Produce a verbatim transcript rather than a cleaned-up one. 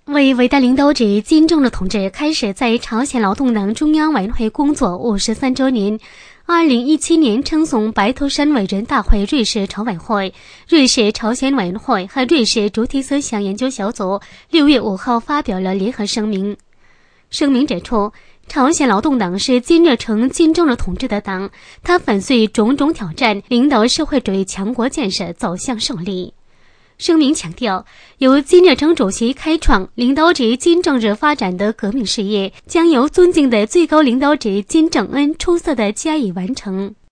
为伟大领导者金正日同志开始在朝鲜劳动党中央委员会工作五十三周年，二零一七年称颂白头山伟人大会瑞士朝委会、瑞士朝鲜委员会和瑞士主体思想研究小组六月五号发表了联合声明。声明指出，朝鲜劳动党是金日成金正日同志的党，他粉碎种种挑战，领导社会主义强国建设走向胜利。声明强调，由金日成主席开创、领导者金正日发展的革命事业，将由尊敬的最高领导者金正恩出色地加以完成。